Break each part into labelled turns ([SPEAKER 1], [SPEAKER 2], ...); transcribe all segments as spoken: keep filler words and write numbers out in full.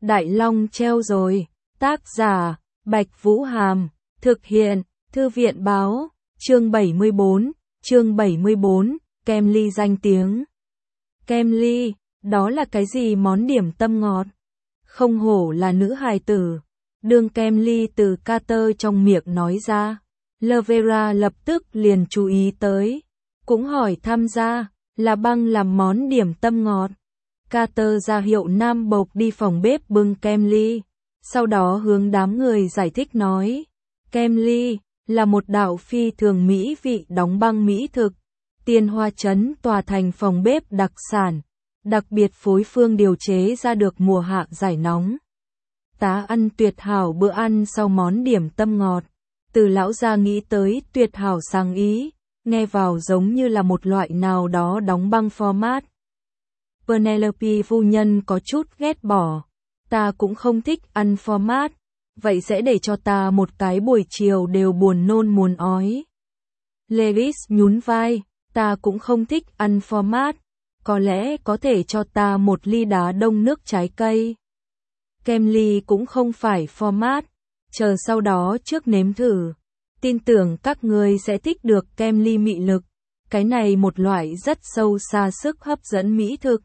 [SPEAKER 1] Đại Long treo rồi. Tác giả, Bạch Vũ Hàm. Thực hiện, Thư viện Báo. Chương bảy mươi bốn. Chương bảy mươi bốn. Kem ly danh tiếng. Kem ly, đó là cái gì món điểm tâm ngọt? Không hổ là nữ hài tử. Đường kem ly từ Carter trong miệng nói ra. Lavera lập tức liền chú ý tới. Cũng hỏi tham gia, là băng làm món điểm tâm ngọt. Carter ra hiệu Nam Bộc đi phòng bếp bưng kem ly. Sau đó hướng đám người giải thích nói. Kem ly, là một đạo phi thường mỹ vị đóng băng mỹ thực. Tiên Hoa Trấn tòa thành phòng bếp đặc sản. Đặc biệt phối phương điều chế ra được mùa hạ giải nóng. Tá ăn tuyệt hảo bữa ăn sau món điểm tâm ngọt. Từ lão gia nghĩ tới tuyệt hảo sáng ý, nghe vào giống như là một loại nào đó đóng băng format. Penelope phu nhân có chút ghét bỏ. Ta cũng không thích ăn format, vậy sẽ để cho ta một cái buổi chiều đều buồn nôn muốn ói. Lewis nhún vai, ta cũng không thích ăn format, có lẽ có thể cho ta một ly đá đông nước trái cây. Kem ly cũng không phải format, chờ sau đó trước nếm thử. Tin tưởng các ngươi sẽ thích được kem ly mị lực, cái này một loại rất sâu xa sức hấp dẫn mỹ thực.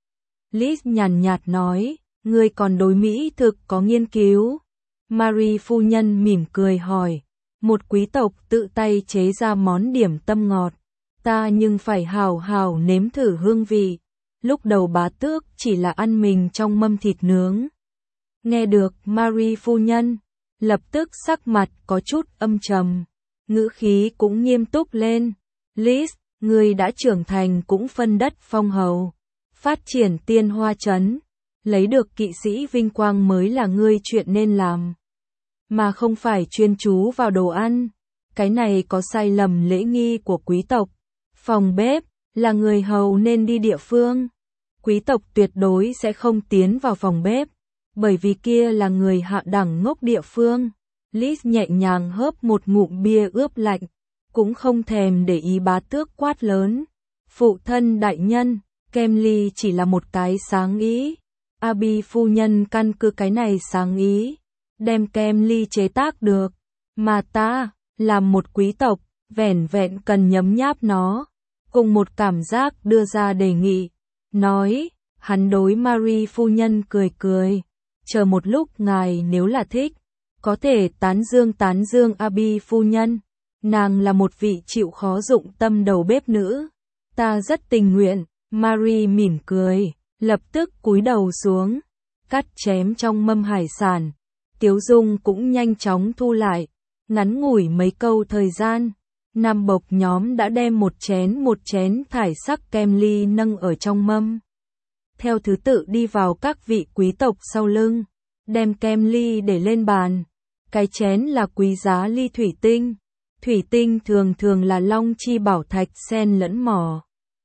[SPEAKER 1] Liz nhàn nhạt nói, ngươi còn đối mỹ thực có nghiên cứu. Marie phu nhân mỉm cười hỏi, một quý tộc tự tay chế ra món điểm tâm ngọt, ta nhưng phải hào hào nếm thử hương vị. Lúc đầu bá tước chỉ là ăn mình trong mâm thịt nướng. Nghe được Marie phu nhân, lập tức sắc mặt có chút âm trầm, ngữ khí cũng nghiêm túc lên. Liz, ngươi đã trưởng thành cũng phân đất phong hầu, phát triển Tiên Hoa Trấn, lấy được kỵ sĩ vinh quang mới là ngươi chuyện nên làm, mà không phải chuyên chú vào đồ ăn. Cái này có sai lầm lễ nghi của quý tộc. Phòng bếp là người hầu nên đi địa phương. Quý tộc tuyệt đối sẽ không tiến vào phòng bếp, bởi vì kia là người hạ đẳng ngốc địa phương. Liz nhẹ nhàng hớp một ngụm bia ướp lạnh, cũng không thèm để ý bá tước quát lớn. Phụ thân đại nhân, kem ly chỉ là một cái sáng ý. Abby phu nhân căn cứ cái này sáng ý, đem kem ly chế tác được, mà ta, làm một quý tộc, vẻn vẹn cần nhấm nháp nó, cùng một cảm giác đưa ra đề nghị. Nói, hắn đối Marie phu nhân cười cười, chờ một lúc ngài nếu là thích, có thể tán dương tán dương Abby phu nhân, nàng là một vị chịu khó dụng tâm đầu bếp nữ, ta rất tình nguyện. Marie mỉm cười, lập tức cúi đầu xuống, cắt chém trong mâm hải sản. Tiếu dung cũng nhanh chóng thu lại, ngắn ngủi mấy câu thời gian, Nam Bộc nhóm đã đem một chén một chén thải sắc kem ly nâng ở trong mâm. Theo thứ tự đi vào các vị quý tộc sau lưng, đem kem ly để lên bàn. Cái chén là quý giá ly thủy tinh. Thủy tinh thường thường là long chi bảo thạch xen lẫn mỏ.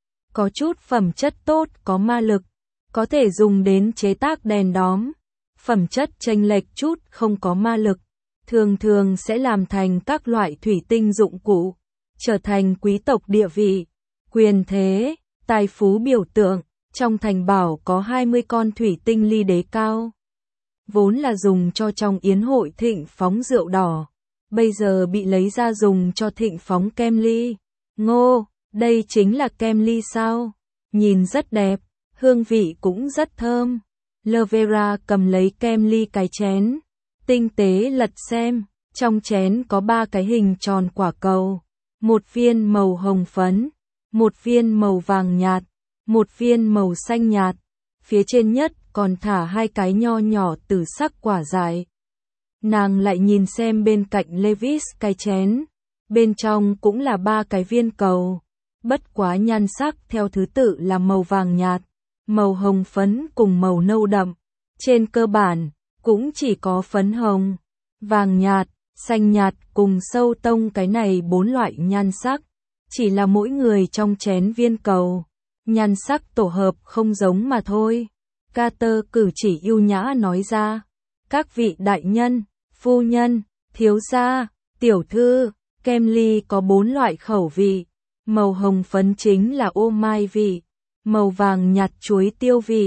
[SPEAKER 1] Có chút phẩm chất tốt có ma lực, có thể dùng đến chế tác đèn đóm. Phẩm chất chênh lệch chút không có ma lực, thường thường sẽ làm thành các loại thủy tinh dụng cụ, trở thành quý tộc địa vị, quyền thế, tài phú biểu tượng. Trong thành bảo có hai mươi con thủy tinh ly đế cao, vốn là dùng cho trong yến hội thịnh phóng rượu đỏ, bây giờ bị lấy ra dùng cho thịnh phóng kem ly. Ngô, đây chính là kem ly sao? Nhìn rất đẹp, hương vị cũng rất thơm. Lavera cầm lấy kem ly cái chén, tinh tế lật xem, trong chén có ba cái hình tròn quả cầu, một viên màu hồng phấn, một viên màu vàng nhạt, một viên màu xanh nhạt, phía trên nhất còn thả hai cái nho nhỏ tử sắc quả dại. Nàng lại nhìn xem bên cạnh Lewis cái chén, bên trong cũng là ba cái viên cầu, bất quá nhan sắc theo thứ tự là màu vàng nhạt, màu hồng phấn cùng màu nâu đậm. Trên cơ bản, cũng chỉ có phấn hồng, vàng nhạt, xanh nhạt cùng sâu tông cái này bốn loại nhan sắc, chỉ là mỗi người trong chén viên cầu, nhan sắc tổ hợp không giống mà thôi. Carter cử chỉ ưu nhã nói ra, các vị đại nhân, phu nhân, thiếu gia, tiểu thư, kem ly có bốn loại khẩu vị, màu hồng phấn chính là ô mai vị, màu vàng nhạt chuối tiêu vị,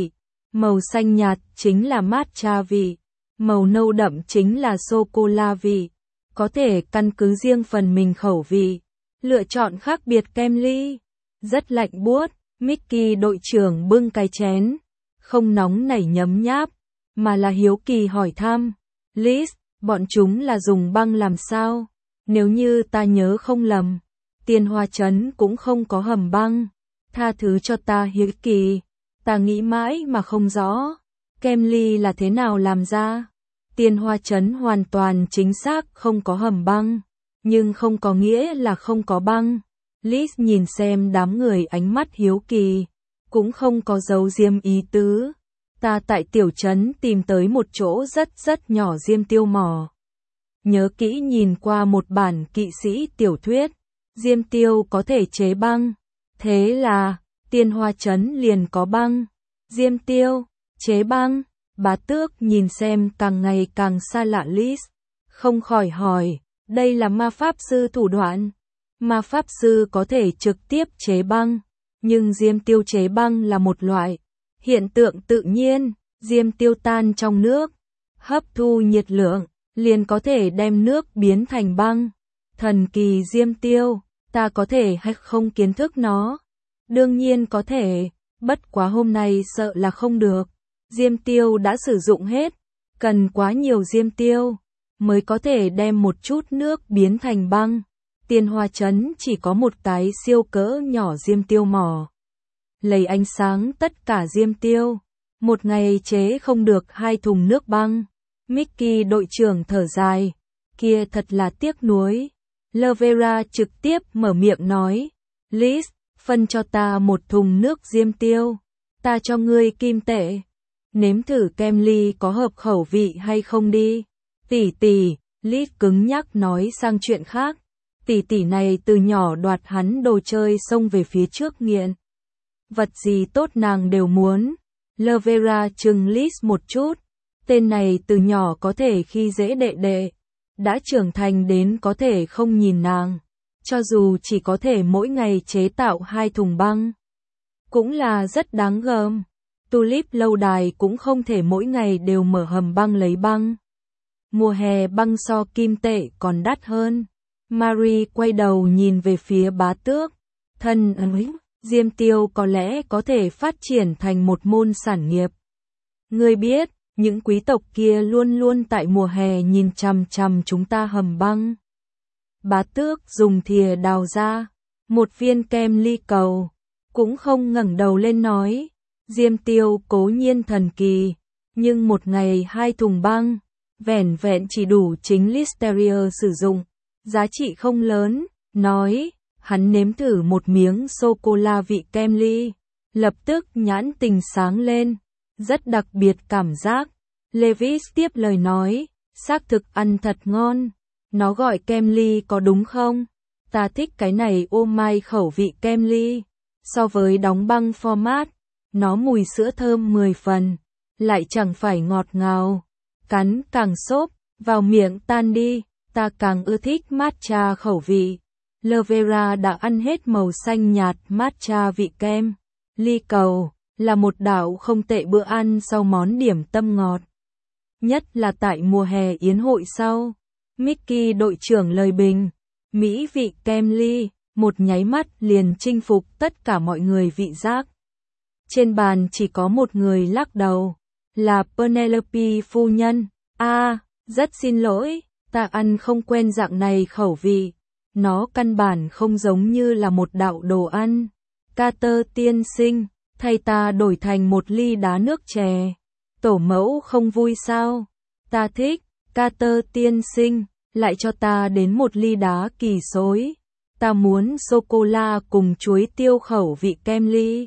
[SPEAKER 1] Màu xanh nhạt chính là matcha vị, màu nâu đậm chính là sô-cô-la vị. Có thể căn cứ riêng phần mình khẩu vị, lựa chọn khác biệt kem ly. Rất lạnh buốt, Mickey đội trưởng bưng cái chén, không nóng nảy nhấm nháp, mà là hiếu kỳ hỏi thăm. Liz, bọn chúng là dùng băng làm sao? Nếu như ta nhớ không lầm, Tiên Hoa Trấn cũng không có hầm băng. Tha thứ cho ta hiếu kỳ, ta nghĩ mãi mà không rõ. Kem ly là thế nào làm ra? Tiên Hoa Trấn hoàn toàn chính xác không có hầm băng, nhưng không có nghĩa là không có băng. Liz nhìn xem đám người ánh mắt hiếu kỳ, cũng không có giấu diêm ý tứ. Ta tại tiểu trấn tìm tới một chỗ rất rất nhỏ diêm tiêu mỏ. Nhớ kỹ nhìn qua một bản kỵ sĩ tiểu thuyết, diêm tiêu có thể chế băng. Thế là, Tiên Hoa Trấn liền có băng. Diêm tiêu, chế băng. Bá Tước nhìn xem càng ngày càng xa lạ Liz, không khỏi hỏi, đây là ma pháp sư thủ đoạn. Ma pháp sư có thể trực tiếp chế băng, nhưng diêm tiêu chế băng là một loại hiện tượng tự nhiên. Diêm tiêu tan trong nước, hấp thu nhiệt lượng, liền có thể đem nước biến thành băng. Thần kỳ diêm tiêu, ta có thể hay không kiến thức nó? Đương nhiên có thể, bất quá hôm nay sợ là không được. Diêm tiêu đã sử dụng hết, cần quá nhiều diêm tiêu mới có thể đem một chút nước biến thành băng. Tiên Hoa Trấn chỉ có một cái siêu cỡ nhỏ diêm tiêu mỏ. Lấy ánh sáng tất cả diêm tiêu, một ngày chế không được hai thùng nước băng. Mickey đội trưởng thở dài, kia thật là tiếc nuối. Lavera trực tiếp mở miệng nói, Liz, phân cho ta một thùng nước diêm tiêu, ta cho ngươi kim tệ. Nếm thử kem ly có hợp khẩu vị hay không đi. Tỷ tỷ, Liz cứng nhắc nói sang chuyện khác. Tỷ tỷ này từ nhỏ đoạt hắn đồ chơi xông về phía trước nghiện. Vật gì tốt nàng đều muốn. Lavera trừng Liz một chút. Tên này từ nhỏ có thể khi dễ đệ đệ, đã trưởng thành đến có thể không nhìn nàng. Cho dù chỉ có thể mỗi ngày chế tạo hai thùng băng, cũng là rất đáng gờm. Tulip lâu đài cũng không thể mỗi ngày đều mở hầm băng lấy băng. Mùa hè băng so kim tệ còn đắt hơn. Marie quay đầu nhìn về phía Bá Tước. Thân ấy, diêm tiêu có lẽ có thể phát triển thành một môn sản nghiệp. Ngươi biết, những quý tộc kia luôn luôn tại mùa hè nhìn chằm chằm chúng ta hầm băng. Bá Tước dùng thìa đào ra một viên kem ly cầu, cũng không ngẩng đầu lên nói. Diêm tiêu cố nhiên thần kỳ, nhưng một ngày hai thùng băng, vẻn vẹn chỉ đủ chính Listeria sử dụng, giá trị không lớn. Nói, hắn nếm thử một miếng sô-cô-la vị kem ly, lập tức nhãn tình sáng lên, rất đặc biệt cảm giác. Levis tiếp lời nói, xác thực ăn thật ngon, nó gọi kem ly có đúng không? Ta thích cái này ô mai khẩu vị kem ly, so với đóng băng format. Nó mùi sữa thơm mười phần, lại chẳng phải ngọt ngào, cắn càng xốp, vào miệng tan đi, ta càng ưa thích matcha khẩu vị. Lavera đã ăn hết màu xanh nhạt matcha vị kem. Ly cầu, là một đạo không tệ bữa ăn sau món điểm tâm ngọt. Nhất là tại mùa hè yến hội sau. Mickey đội trưởng lời bình, mỹ vị kem ly, một nháy mắt liền chinh phục tất cả mọi người vị giác. Trên bàn chỉ có một người lắc đầu, là Penelope phu nhân. A, à, rất xin lỗi, ta ăn không quen dạng này khẩu vị. Nó căn bản không giống như là một đạo đồ ăn. Carter tiên sinh, thay ta đổi thành một ly đá nước chè. Tổ mẫu không vui sao? Ta thích. Carter tiên sinh, lại cho ta đến một ly đá kỳ xối. Ta muốn sô-cô-la cùng chuối tiêu khẩu vị kem ly.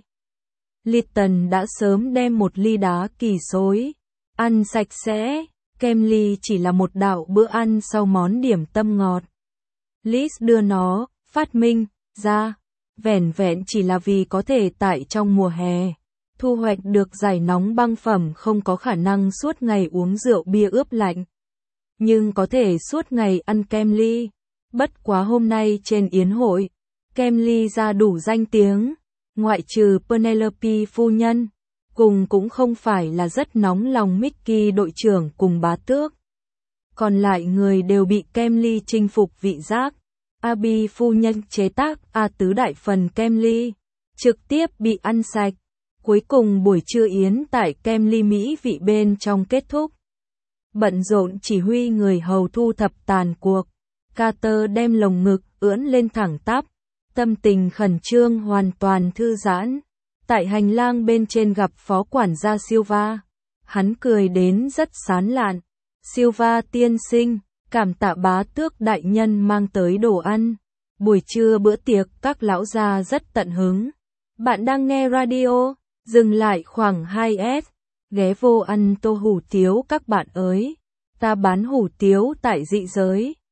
[SPEAKER 1] Litton đã sớm đem một ly đá kỳ xối, ăn sạch sẽ. Kem ly chỉ là một đạo bữa ăn sau món điểm tâm ngọt. Liz đưa nó, phát minh, ra, vẻn vẹn chỉ là vì có thể tại trong mùa hè, thu hoạch được giải nóng băng phẩm không có khả năng suốt ngày uống rượu bia ướp lạnh. Nhưng có thể suốt ngày ăn kem ly. Bất quá hôm nay trên yến hội, kem ly ra đủ danh tiếng, ngoại trừ Penelope phu nhân. cùng cũng không phải là rất nóng lòng Mickey đội trưởng cùng bá tước. Còn lại người đều bị kem ly chinh phục vị giác. Abby phu nhân chế tác A tứ đại phần kem ly, trực tiếp bị ăn sạch. Cuối cùng buổi trưa yến tại kem ly Mỹ vị bên trong kết thúc. Bận rộn chỉ huy người hầu thu thập tàn cuộc. Carter đem lồng ngực ưỡn lên thẳng tắp, tâm tình khẩn trương hoàn toàn thư giãn. Tại hành lang bên trên gặp phó quản gia Silva. Hắn cười đến rất sán lạn. Silva tiên sinh, cảm tạ bá tước đại nhân mang tới đồ ăn. Buổi trưa bữa tiệc các lão gia rất tận hứng. Bạn đang nghe radio, dừng lại khoảng hai s. Ghé vô ăn tô hủ tiếu các bạn ơi. Ta bán hủ tiếu tại dị giới.